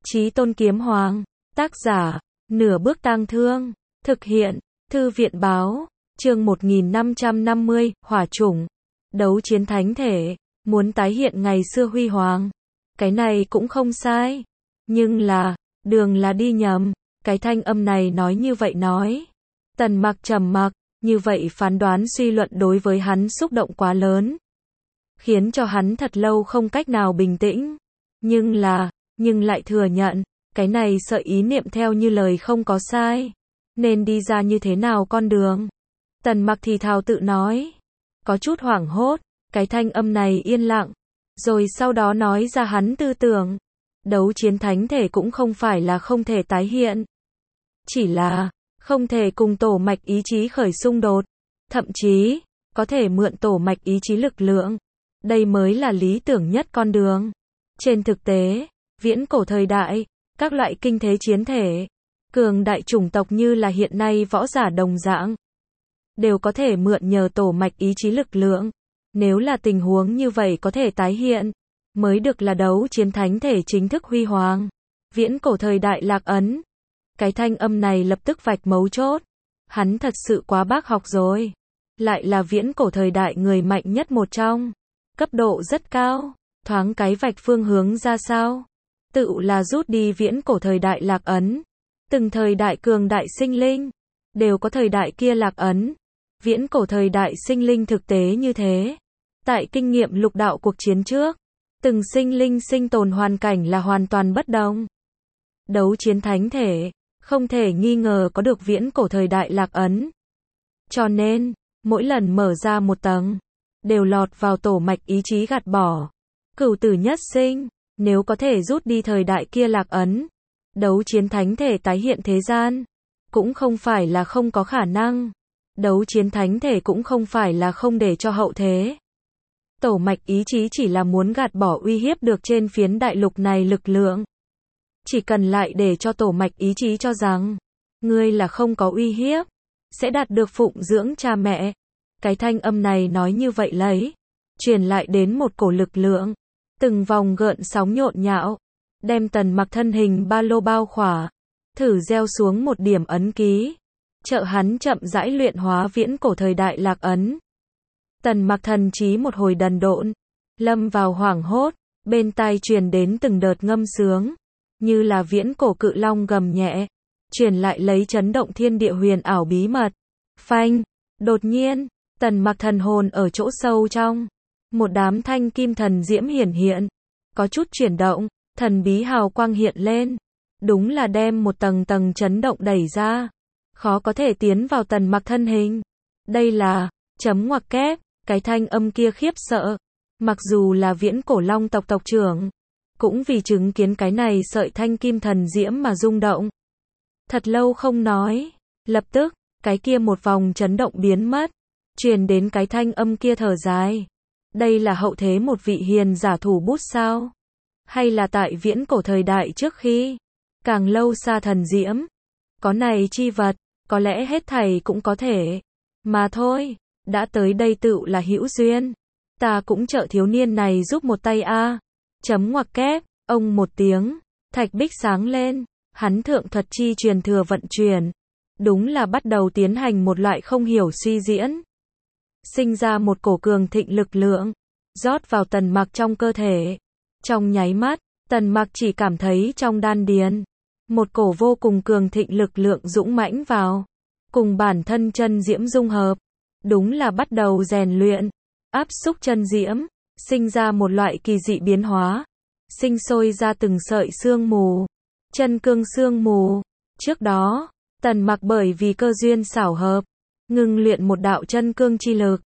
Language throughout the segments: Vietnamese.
Chí Tôn Kiếm Hoàng, tác giả, Nửa Bước Tang Thương, thực hiện, Thư viện Báo, chương 1550, Hỏa Chủng, đấu chiến thánh thể, muốn tái hiện ngày xưa huy hoàng. Cái này cũng không sai, nhưng đường là đi nhầm, cái thanh âm này nói như vậy nói. Tần Mặc trầm mặc, như vậy phán đoán suy luận đối với hắn xúc động quá lớn, khiến cho hắn thật lâu không cách nào bình tĩnh. Nhưng lại thừa nhận, cái này sợ ý niệm theo như lời không có sai, nên đi ra như thế nào con đường. Tần Mặc thì thào tự nói, có chút hoảng hốt, cái thanh âm này yên lặng, rồi sau đó nói ra hắn tư tưởng. Đấu chiến thánh thể cũng không phải là không thể tái hiện, chỉ là không thể cùng tổ mạch ý chí khởi xung đột, thậm chí có thể mượn tổ mạch ý chí lực lượng. Đây mới là lý tưởng nhất con đường. Trên thực tế, viễn cổ thời đại, các loại kinh thế chiến thể, cường đại chủng tộc như là hiện nay võ giả đồng dạng, đều có thể mượn nhờ tổ mạch ý chí lực lượng. Nếu là tình huống như vậy có thể tái hiện, mới được là đấu chiến thánh thể chính thức huy hoàng. Viễn cổ thời đại lạc ấn. Cái thanh âm này lập tức vạch mấu chốt. Hắn thật sự quá bác học rồi. Lại là viễn cổ thời đại người mạnh nhất một trong. Cấp độ rất cao. Thoáng cái vạch phương hướng ra sao? Tự là rút đi viễn cổ thời đại lạc ấn. Từng thời đại cường đại sinh linh, đều có thời đại kia lạc ấn. Viễn cổ thời đại sinh linh thực tế như thế. Tại kinh nghiệm lục đạo cuộc chiến trước, từng sinh linh sinh tồn hoàn cảnh là hoàn toàn bất đồng. Đấu chiến thánh thể, không thể nghi ngờ có được viễn cổ thời đại lạc ấn. Cho nên, mỗi lần mở ra một tầng, đều lọt vào tổ mạch ý chí gạt bỏ. Cửu tử nhất sinh, nếu có thể rút đi thời đại kia lạc ấn, đấu chiến thánh thể tái hiện thế gian, cũng không phải là không có khả năng. Đấu chiến thánh thể cũng không phải là không để cho hậu thế. Tổ mạch ý chí chỉ là muốn gạt bỏ uy hiếp được trên phiến đại lục này lực lượng. Chỉ cần lại để cho tổ mạch ý chí cho rằng, ngươi là không có uy hiếp, sẽ đạt được phụng dưỡng cha mẹ. Cái thanh âm này nói như vậy lấy, truyền lại đến một cổ lực lượng, từng vòng gợn sóng nhộn nhạo, đem Tần Mặc thân hình ba lô bao khỏa, thử gieo xuống một điểm ấn ký, trợ hắn chậm rãi luyện hóa viễn cổ thời đại lạc ấn. Tần Mặc thần trí một hồi đần độn, lâm vào hoảng hốt, bên tai truyền đến từng đợt ngâm sướng, như là viễn cổ cự long gầm nhẹ, truyền lại lấy chấn động thiên địa huyền ảo bí mật. Phanh, đột nhiên, Tần Mặc thần hồn ở chỗ sâu trong, một đám thanh kim thần diễm hiển hiện, có chút chuyển động, thần bí hào quang hiện lên, đúng là đem một tầng tầng chấn động đẩy ra, khó có thể tiến vào Tần Mặc thân hình. Đây là chấm ngoặc kép. Cái thanh âm kia khiếp sợ, mặc dù là viễn cổ long tộc tộc trưởng, cũng vì chứng kiến cái này sợi thanh kim thần diễm mà rung động. Thật lâu không nói, lập tức, cái kia một vòng chấn động biến mất, truyền đến cái thanh âm kia thở dài. Đây là hậu thế một vị hiền giả thủ bút sao? Hay là tại viễn cổ thời đại trước khi, càng lâu xa thần diễm? Có này chi vật, có lẽ hết thảy cũng có thể, mà thôi. Đã tới đây tự là hữu duyên, ta cũng trợ thiếu niên này giúp một tay a. Chấm ngoặc kép, ông một tiếng, thạch bích sáng lên, hắn thượng thuật chi truyền thừa vận chuyển, đúng là bắt đầu tiến hành một loại không hiểu suy diễn, sinh ra một cổ cường thịnh lực lượng, rót vào Tần Mặc trong cơ thể. Trong nháy mắt, Tần Mặc chỉ cảm thấy trong đan điền, một cổ vô cùng cường thịnh lực lượng dũng mãnh vào, cùng bản thân chân diễm dung hợp. Đúng là bắt đầu rèn luyện, áp xúc chân diễm, sinh ra một loại kỳ dị biến hóa, sinh sôi ra từng sợi sương mù, chân cương sương mù. Trước đó, Tần Mặc bởi vì cơ duyên xảo hợp, ngưng luyện một đạo chân cương chi lực,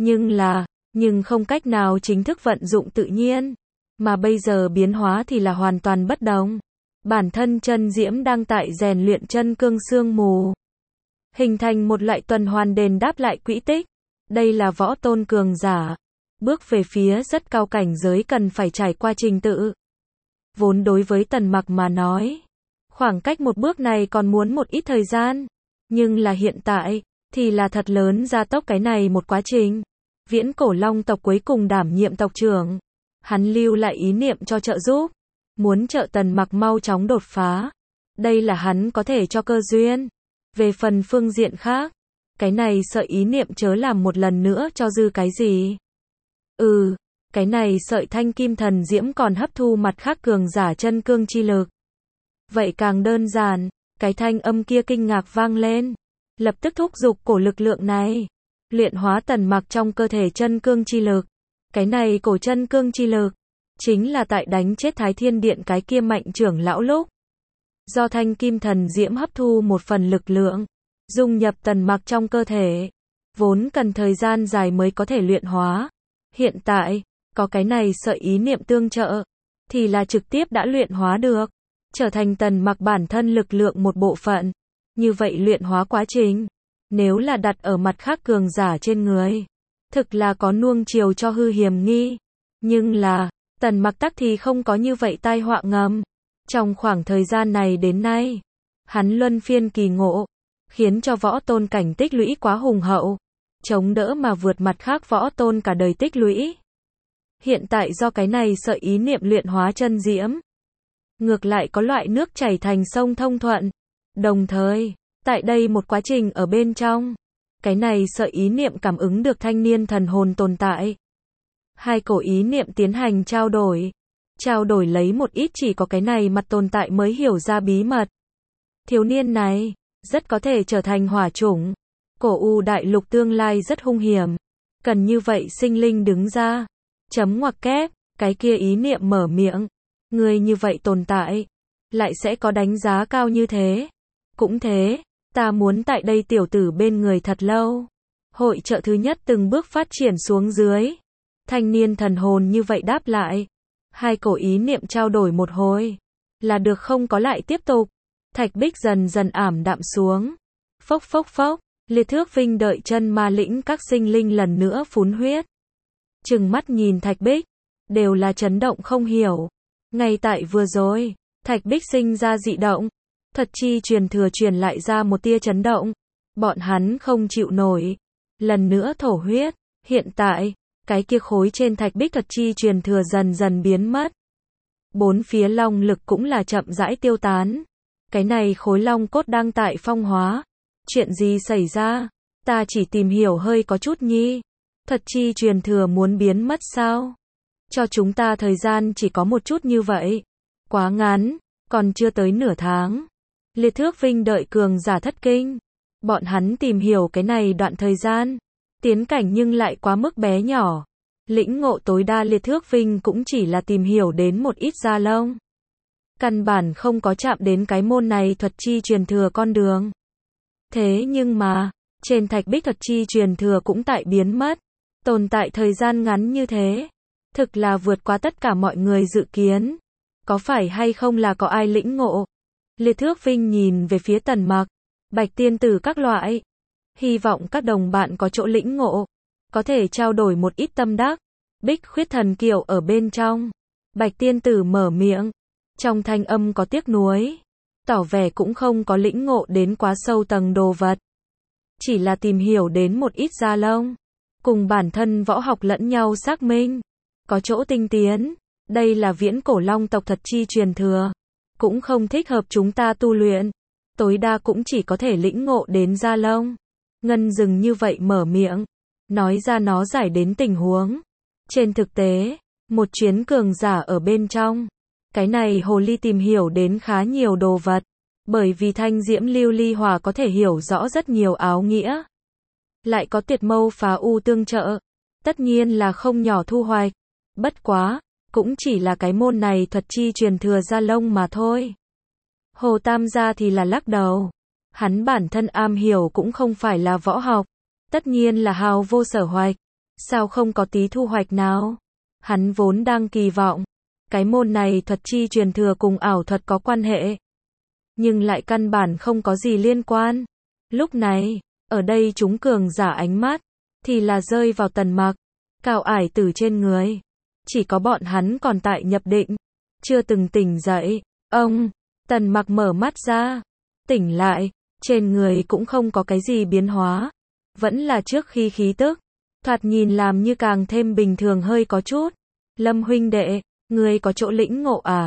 nhưng không cách nào chính thức vận dụng tự nhiên, mà bây giờ biến hóa thì là hoàn toàn bất đồng. Bản thân chân diễm đang tại rèn luyện chân cương sương mù, hình thành một loại tuần hoàn đền đáp lại quỹ tích. Đây là võ tôn cường giả, bước về phía rất cao cảnh giới cần phải trải qua trình tự. Vốn đối với Tần Mặc mà nói, khoảng cách một bước này còn muốn một ít thời gian, nhưng là hiện tại, thì là thật lớn gia tốc cái này một quá trình. Viễn cổ long tộc cuối cùng đảm nhiệm tộc trưởng, hắn lưu lại ý niệm cho trợ giúp, muốn trợ Tần Mặc mau chóng đột phá. Đây là hắn có thể cho cơ duyên. Về phần phương diện khác, cái này sợi ý niệm chớ làm một lần nữa cho dư cái gì. Cái này sợi thanh kim thần diễm còn hấp thu mặt khác cường giả chân cương chi lực. Vậy càng đơn giản, cái thanh âm kia kinh ngạc vang lên. Lập tức thúc giục cổ lực lượng này. Luyện hóa Tần Mặc trong cơ thể chân cương chi lực. Cái này cổ chân cương chi lực, chính là tại đánh chết Thái Thiên Điện cái kia mạnh trưởng lão lúc. Do thanh kim thần diễm hấp thu một phần lực lượng, dung nhập Tần Mặc trong cơ thể. Vốn cần thời gian dài mới có thể luyện hóa. Hiện tại, có cái này sợi ý niệm tương trợ, thì là trực tiếp đã luyện hóa được. Trở thành Tần Mặc bản thân lực lượng một bộ phận. Như vậy luyện hóa quá trình, nếu là đặt ở mặt khác cường giả trên người, thực là có nuông chiều cho hư hiểm nghi. Nhưng là, Tần Mặc tắc thì không có như vậy tai họa ngầm. Trong khoảng thời gian này đến nay, hắn luân phiên kỳ ngộ, khiến cho võ tôn cảnh tích lũy quá hùng hậu, chống đỡ mà vượt mặt khác võ tôn cả đời tích lũy. Hiện tại do cái này sợi ý niệm luyện hóa chân diễm, ngược lại có loại nước chảy thành sông thông thuận. Đồng thời, tại đây một quá trình ở bên trong, cái này sợi ý niệm cảm ứng được thanh niên thần hồn tồn tại. Hai cổ ý niệm tiến hành trao đổi lấy một ít chỉ có cái này mặt tồn tại mới hiểu ra bí mật. Thiếu niên này, rất có thể trở thành hỏa chủng. Cổ U đại lục tương lai rất hung hiểm. Cần như vậy sinh linh đứng ra. Chấm ngoặc kép, cái kia ý niệm mở miệng. Người như vậy tồn tại, lại sẽ có đánh giá cao như thế. Cũng thế, ta muốn tại đây tiểu tử bên người thật lâu. Hội trợ thứ nhất từng bước phát triển xuống dưới. Thanh niên thần hồn như vậy đáp lại. Hai cổ ý niệm trao đổi một hồi, là được không có lại tiếp tục. Thạch Bích dần dần ảm đạm xuống. Phốc phốc phốc, Liệt Thước Vinh đợi chân ma lĩnh các sinh linh lần nữa phun huyết. Trừng mắt nhìn Thạch Bích, đều là chấn động không hiểu. Ngay tại vừa rồi, Thạch Bích sinh ra dị động. Thật chi truyền thừa truyền lại ra một tia chấn động. Bọn hắn không chịu nổi. Lần nữa thổ huyết. Hiện tại, cái kia khối trên Thạch Bích thật chi truyền thừa dần dần biến mất. Bốn phía long lực cũng là chậm rãi tiêu tán. Cái này khối long cốt đang tại phong hóa. Chuyện gì xảy ra? Ta chỉ tìm hiểu hơi có chút nhi. Thật chi truyền thừa muốn biến mất sao? Cho chúng ta thời gian chỉ có một chút như vậy. Quá ngắn, còn chưa tới nửa tháng. Liệt Thước Vinh đợi cường giả thất kinh. Bọn hắn tìm hiểu cái này đoạn thời gian. Tiến cảnh nhưng lại quá mức bé nhỏ. Lĩnh ngộ tối đa Liệt Thước Vinh cũng chỉ là tìm hiểu đến một ít da lông. Căn bản không có chạm đến cái môn này thuật chi truyền thừa con đường. Thế nhưng mà, trên Thạch Bích thuật chi truyền thừa cũng tại biến mất. Tồn tại thời gian ngắn như thế. Thực là vượt quá tất cả mọi người dự kiến. Có phải hay không là có ai lĩnh ngộ? Liệt Thước Vinh nhìn về phía Tần Mặc, Bạch Tiên Tử các loại. Hy vọng các đồng bạn có chỗ lĩnh ngộ. Có thể trao đổi một ít tâm đắc. Bích Khuyết Thần Kiều ở bên trong. Bạch Tiên Tử mở miệng. Trong thanh âm có tiếc nuối. Tỏ vẻ cũng không có lĩnh ngộ đến quá sâu tầng đồ vật. Chỉ là tìm hiểu đến một ít da lông. Cùng bản thân võ học lẫn nhau xác minh. Có chỗ tinh tiến. Đây là viễn cổ long tộc thật chi truyền thừa. Cũng không thích hợp chúng ta tu luyện. Tối đa cũng chỉ có thể lĩnh ngộ đến da lông. Ngân Dừng như vậy mở miệng. Nói ra nó giải đến tình huống. Trên thực tế, một chuyến cường giả ở bên trong. Cái này hồ ly tìm hiểu đến khá nhiều đồ vật. Bởi vì thanh diễm lưu ly hỏa có thể hiểu rõ rất nhiều áo nghĩa. Lại có tuyệt mâu phá u tương trợ. Tất nhiên là không nhỏ thu hoạch. Bất quá, cũng chỉ là cái môn này thuật chi truyền thừa da lông mà thôi. Hồ Tam gia thì là lắc đầu. Hắn bản thân am hiểu cũng không phải là võ học. Tất nhiên là hào vô sở hoạch. Sao không có tí thu hoạch nào? Hắn vốn đang kỳ vọng. Cái môn này thuật chi truyền thừa cùng ảo thuật có quan hệ. Nhưng lại căn bản không có gì liên quan. Lúc này, ở đây chúng cường giả ánh mắt. Thì là rơi vào Tần Mặc. Cao ải tử trên người. Chỉ có bọn hắn còn tại nhập định. Chưa từng tỉnh dậy. Ông, Tần Mặc mở mắt ra. Tỉnh lại. Trên người cũng không có cái gì biến hóa. Vẫn là trước khi khí tức. Thoạt nhìn làm như càng thêm bình thường hơi có chút. Lâm huynh đệ, ngươi có chỗ lĩnh ngộ à?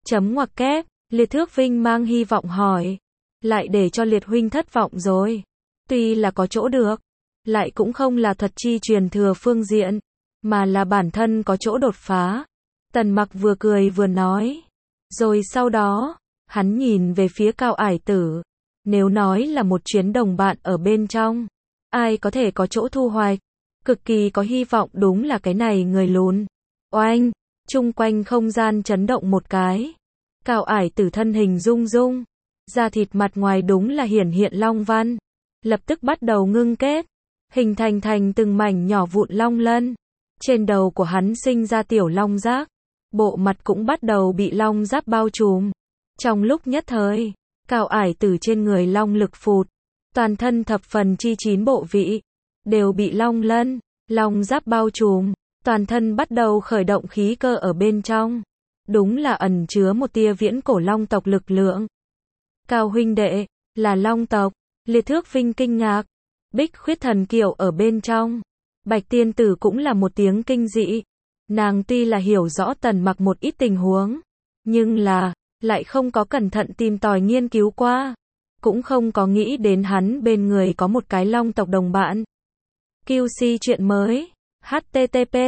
Chấm ngoặc kép, Liệt Thước Vinh mang hy vọng hỏi. Lại để cho Liệt huynh thất vọng rồi. Tuy là có chỗ được, lại cũng không là thuật chi truyền thừa phương diện, mà là bản thân có chỗ đột phá. Tần Mặc vừa cười vừa nói. Rồi sau đó, hắn nhìn về phía Cao Ải Tử. Nếu nói là một chuyến đồng bạn ở bên trong, ai có thể có chỗ thu hoạch, cực kỳ có hy vọng đúng là cái này người lùn. Oanh, chung quanh không gian chấn động một cái. Cao Ải Tử thân hình rung rung, da thịt mặt ngoài đúng là hiển hiện long văn, lập tức bắt đầu ngưng kết, hình thành từng mảnh nhỏ vụn long lân. Trên đầu của hắn sinh ra tiểu long giác, bộ mặt cũng bắt đầu bị long giáp bao trùm. Trong lúc nhất thời, Cao Ải Tử trên người long lực phụt, toàn thân thập phần chi 9 bộ vị đều bị long lân, long giáp bao trùm, toàn thân bắt đầu khởi động khí cơ ở bên trong. Đúng là ẩn chứa một tia viễn cổ long tộc lực lượng. Cao huynh đệ, là long tộc, Liệt Thước Vinh kinh ngạc. Bích Khuyết Thần Kiều ở bên trong. Bạch Tiên Tử cũng là một tiếng kinh dị. Nàng tuy là hiểu rõ Tần Mặc một ít tình huống, nhưng là, lại không có cẩn thận tìm tòi nghiên cứu qua. Cũng không có nghĩ đến hắn bên người có một cái long tộc đồng bạn. QC chuyện mới. http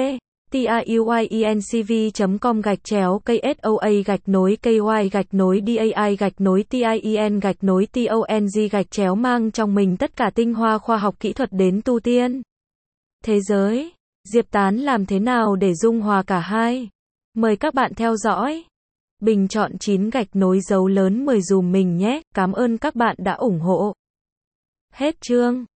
tiuyencv.com/KSOA-KY-DAI-TIEN-TONG mang trong mình tất cả tinh hoa khoa học kỹ thuật đến tu tiên thế giới. Diệp Tán làm thế nào để dung hòa cả hai? Mời các bạn theo dõi. Bình chọn 9 gạch nối dấu lớn 10 dùm mình nhé. Cảm ơn các bạn đã ủng hộ. Hết chương.